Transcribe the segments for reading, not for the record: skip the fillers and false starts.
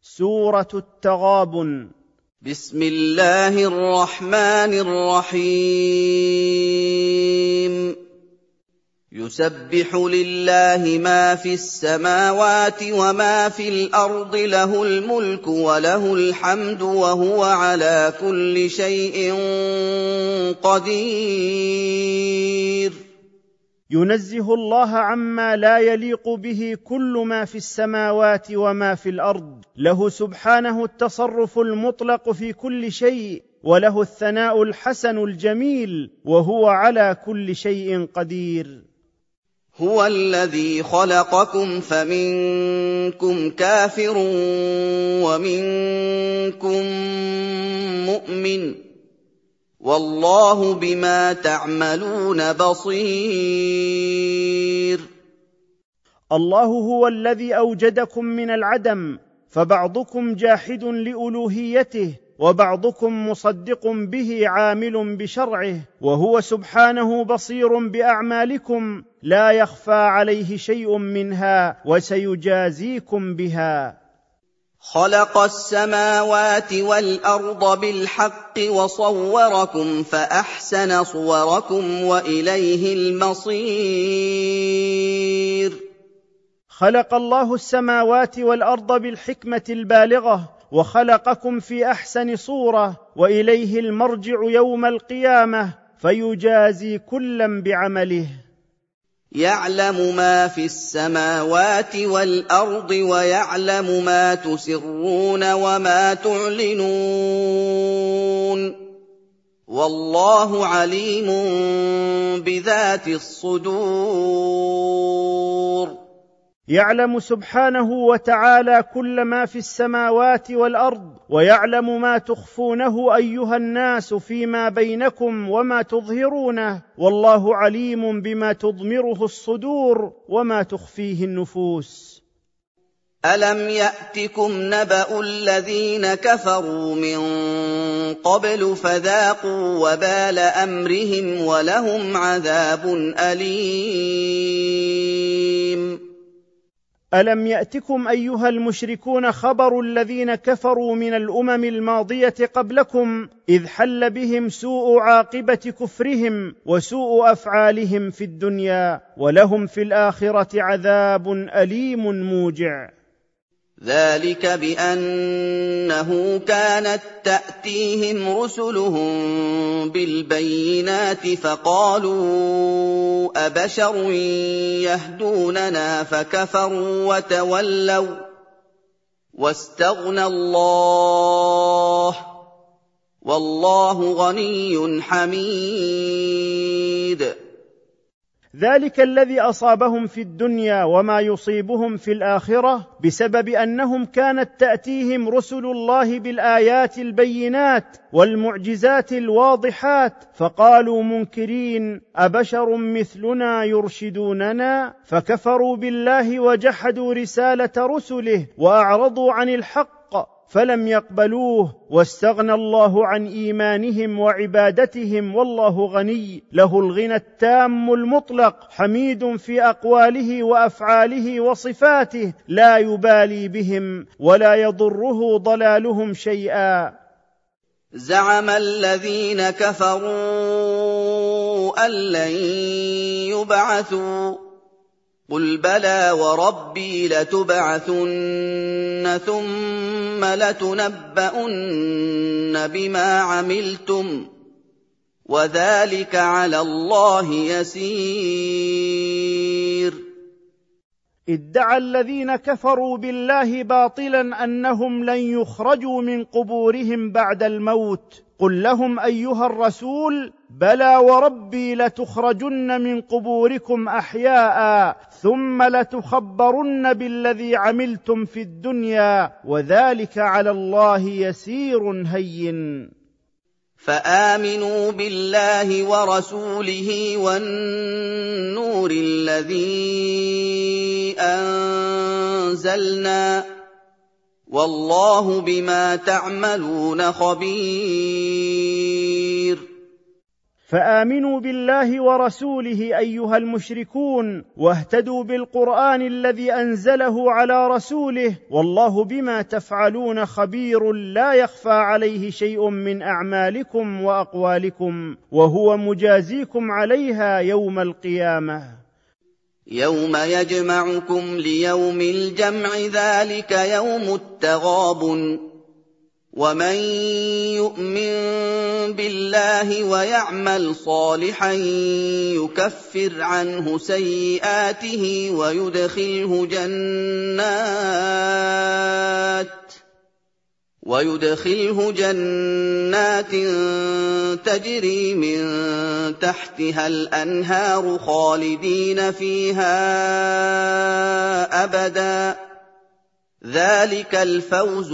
سورة التغابن. بسم الله الرحمن الرحيم. يسبح لله ما في السماوات وما في الأرض، له الملك وله الحمد وهو على كل شيء قدير. ينزه الله عما لا يليق به كل ما في السماوات وما في الأرض، له سبحانه التصرف المطلق في كل شيء، وله الثناء الحسن الجميل، وهو على كل شيء قدير. هو الذي خلقكم فمنكم كافر ومنكم مؤمن، والله بما تعملون بصير. الله هو الذي أوجدكم من العدم، فبعضكم جاحد لألوهيته وبعضكم مصدق به عامل بشرعه، وهو سبحانه بصير بأعمالكم، لا يخفى عليه شيء منها، وسيجازيكم بها. خلق السماوات والأرض بالحق وصوركم فأحسن صوركم وإليه المصير. خلق الله السماوات والأرض بالحكمة البالغة، وخلقكم في أحسن صورة، وإليه المرجع يوم القيامة، فيجازي كلا بعمله. يعلم ما في السماوات والأرض ويعلم ما تسرون وما تعلنون، والله عليم بذات الصدور. يعلم سبحانه وتعالى كل ما في السماوات والأرض، ويعلم ما تخفونه أيها الناس فيما بينكم وما تظهرونه، والله عليم بما تضمره الصدور وما تخفيه النفوس. ألم يأتكم نبأ الذين كفروا من قبل فذاقوا وبال أمرهم ولهم عذاب أليم. ألم يأتكم أيها المشركون خبر الذين كفروا من الأمم الماضية قبلكم، إذ حل بهم سوء عاقبة كفرهم وسوء أفعالهم في الدنيا، ولهم في الآخرة عذاب أليم موجع. ذلك بأنه كانت تأتيهم رسلهم بالبينات فقالوا أبشر يهدوننا فكفروا وتولوا واستغنى الله، والله غني حميد. ذلك الذي أصابهم في الدنيا وما يصيبهم في الآخرة بسبب أنهم كانت تأتيهم رسل الله بالآيات البينات والمعجزات الواضحات، فقالوا منكرين أبشر مثلنا يرشدوننا، فكفروا بالله وجحدوا رسالة رسله وأعرضوا عن الحق فلم يقبلوه، واستغنى الله عن إيمانهم وعبادتهم، والله غني، له الغنى التام المطلق، حميد في أقواله وأفعاله وصفاته، لا يبالي بهم ولا يضره ضلالهم شيئا. زعم الذين كفروا أن لن يبعثوا، قل بلى وربي لتبعثن ثم لتنبؤن بما عملتم، وذلك على الله يسير. ادعى الذين كفروا بالله باطلا أنهم لن يخرجوا من قبورهم بعد الموت، قل لهم أيها الرسول بلى وربي لتخرجن من قبوركم أحياء ثم لتخبرن بالذي عملتم في الدنيا، وذلك على الله يسير هين. فآمنوا بالله ورسوله والنور الذي أنزلنا، والله بما تعملون خبير. فآمنوا بالله ورسوله أيها المشركون، واهتدوا بالقرآن الذي أنزله على رسوله، والله بما تفعلون خبير لا يخفى عليه شيء من أعمالكم وأقوالكم، وهو مجازيكم عليها يوم القيامة. يوم يجمعكم ليوم الجمع ذلك يوم التغابن ومن يؤمن بالله ويعمل صالحا يكفر عنه سيئاته ويدخله جنات تجري من تحتها الأنهار خالدين فيها أبدا ذلك الفوز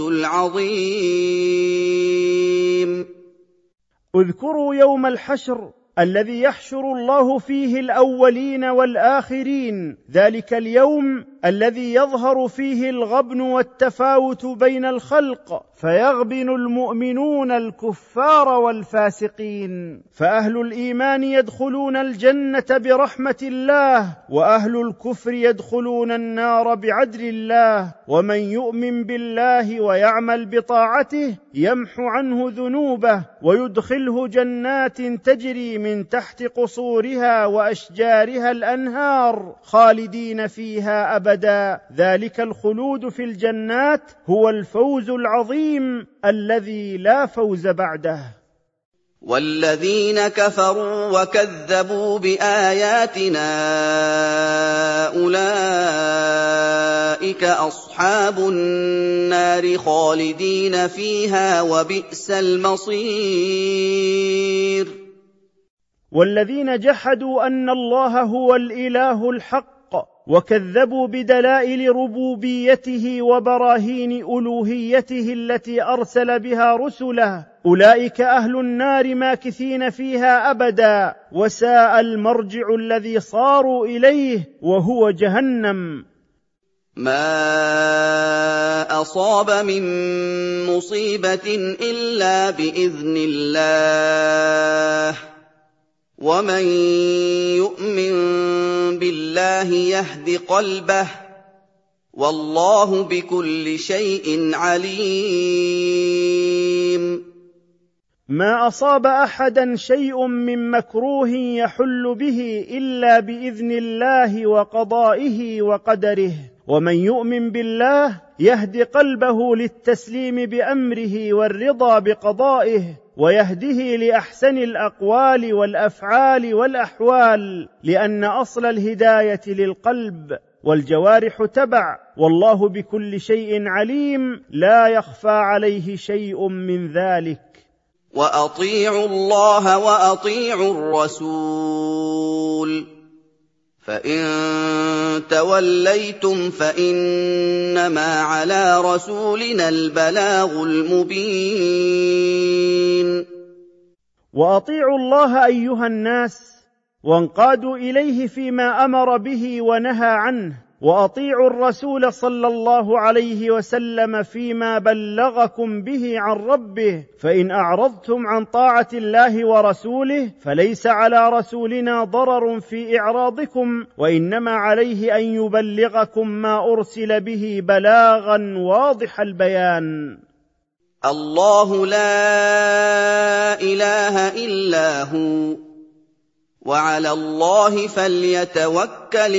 العظيم. اذكروا يوم الحشر الذي يحشر الله فيه الأولين والآخرين، ذلك اليوم الذي يظهر فيه الغبن والتفاوت بين الخلق، فيغبن المؤمنون الكفار والفاسقين، فأهل الإيمان يدخلون الجنة برحمة الله، وأهل الكفر يدخلون النار بعدل الله. ومن يؤمن بالله ويعمل بطاعته يمحو عنه ذنوبه ويدخله جنات تجري من تحت قصورها وأشجارها الأنهار خالدين فيها أبدا، ذلك الخلود في الجنات هو الفوز العظيم الذي لا فوز بعده. والذين كفروا وكذبوا بآياتنا أولئك أصحاب النار خالدين فيها وبئس المصير. والذين جحدوا أن الله هو الإله الحق وكذبوا بدلائل ربوبيته وبراهين ألوهيته التي أرسل بها رسله أولئك أهل النار ماكثين فيها أبدا، وساء المرجع الذي صاروا إليه وهو جهنم. ما أصاب من مصيبة إلا بإذن الله ومن يؤمن بالله يهد قلبه والله بكل شيء عليم. ما أصاب أحدا شيء من مكروه يحل به إلا بإذن الله وقضائه وقدره، ومن يؤمن بالله يهد قلبه للتسليم بأمره والرضا بقضائه، ويهده لأحسن الأقوال والأفعال والأحوال، لأن أصل الهداية للقلب والجوارح تبع، والله بكل شيء عليم لا يخفى عليه شيء من ذلك. وأطيعوا الله وأطيعوا الرسول فإن توليتم فإنما على رسولنا البلاغ المبين. وأطيعوا الله أيها الناس وانقادوا إليه فيما أمر به ونهى عنه، وأطيعوا الرسول صلى الله عليه وسلم فيما بلغكم به عن ربه، فإن أعرضتم عن طاعة الله ورسوله فليس على رسولنا ضرر في إعراضكم، وإنما عليه أن يبلغكم ما أرسل به بلاغا واضح البيان. الله لا إله إلا هو وعلى الله فليتوكل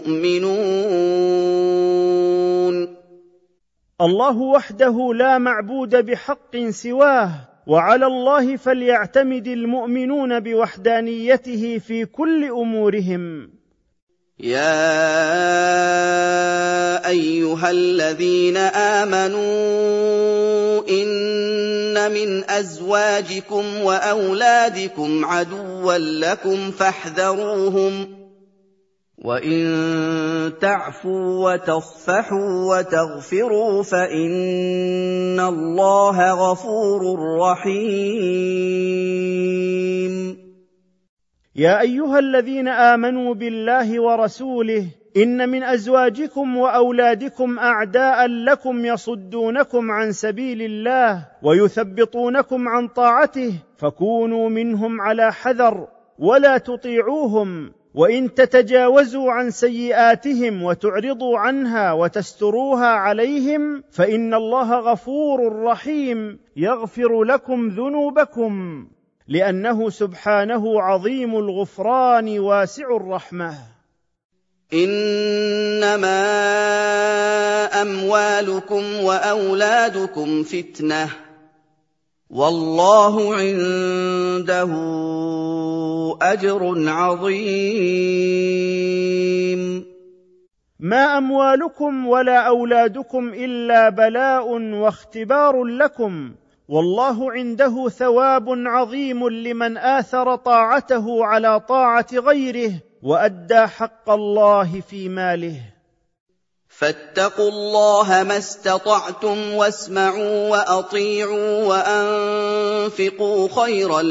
المؤمنون. الله وحده لا معبود بحق سواه، وعلى الله فليعتمد المؤمنون بوحدانيته في كل أمورهم. يا أيها الذين آمنوا إن من أزواجكم وأولادكم عدوا لكم فاحذروهم وإن تعفوا وتصفحوا وتغفروا فإن الله غفور رحيم. يا أيها الذين آمنوا بالله ورسوله إن من أزواجكم وأولادكم أعداء لكم يصدونكم عن سبيل الله ويثبطونكم عن طاعته، فكونوا منهم على حذر ولا تطيعوهم، وإن تتجاوزوا عن سيئاتهم وتعرضوا عنها وتستروها عليهم فإن الله غفور رحيم يغفر لكم ذنوبكم، لأنه سبحانه عظيم الغفران واسع الرحمة. إنما أموالكم وأولادكم فتنة والله عنده أجر عظيم. ما أموالكم ولا أولادكم إلا بلاء واختبار لكم، والله عنده ثواب عظيم لمن آثر طاعته على طاعة غيره وأدى حق الله في ماله. فاتقوا الله ما استطعتم واسمعوا وأطيعوا وأنفقوا خيرا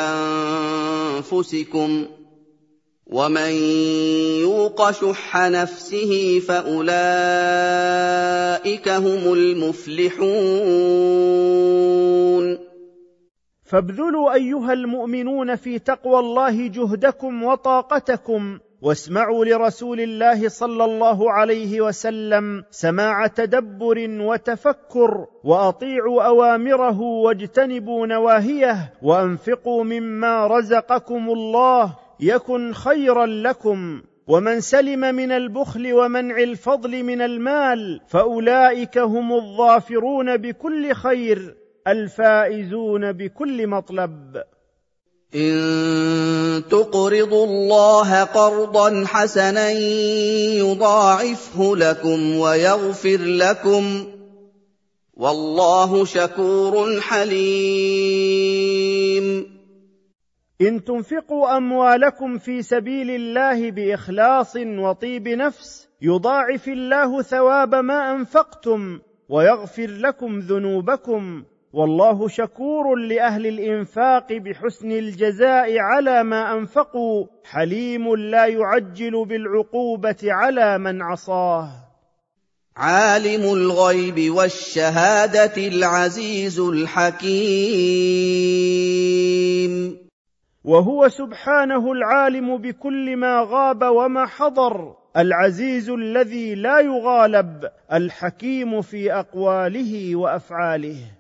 لأنفسكم، ومن يوق شح نفسه فأولئك هم المفلحون. فابذلوا أيها المؤمنون في تقوى الله جهدكم وطاقتكم، واسمعوا لرسول الله صلى الله عليه وسلم سماع تدبر وتفكر، وأطيعوا أوامره واجتنبوا نواهيه، وأنفقوا مما رزقكم الله يكن خيرا لكم. ومن سلم من البخل ومنع الفضل من المال فأولئك هم الظافرون بكل خير الفائزون بكل مطلب. إن تقرضوا الله قرضا حسنا يضاعفه لكم ويغفر لكم والله شكور حليم. إن تنفقوا أموالكم في سبيل الله بإخلاص وطيب نفس يضاعف الله ثواب ما أنفقتم ويغفر لكم ذنوبكم، والله شكور لأهل الإنفاق بحسن الجزاء على ما أنفقوا، حليم لا يعجل بالعقوبة على من عصاه. عالم الغيب والشهادة العزيز الحكيم. وهو سبحانه العالم بكل ما غاب وما حضر، العزيز الذي لا يغالب، الحكيم في أقواله وأفعاله.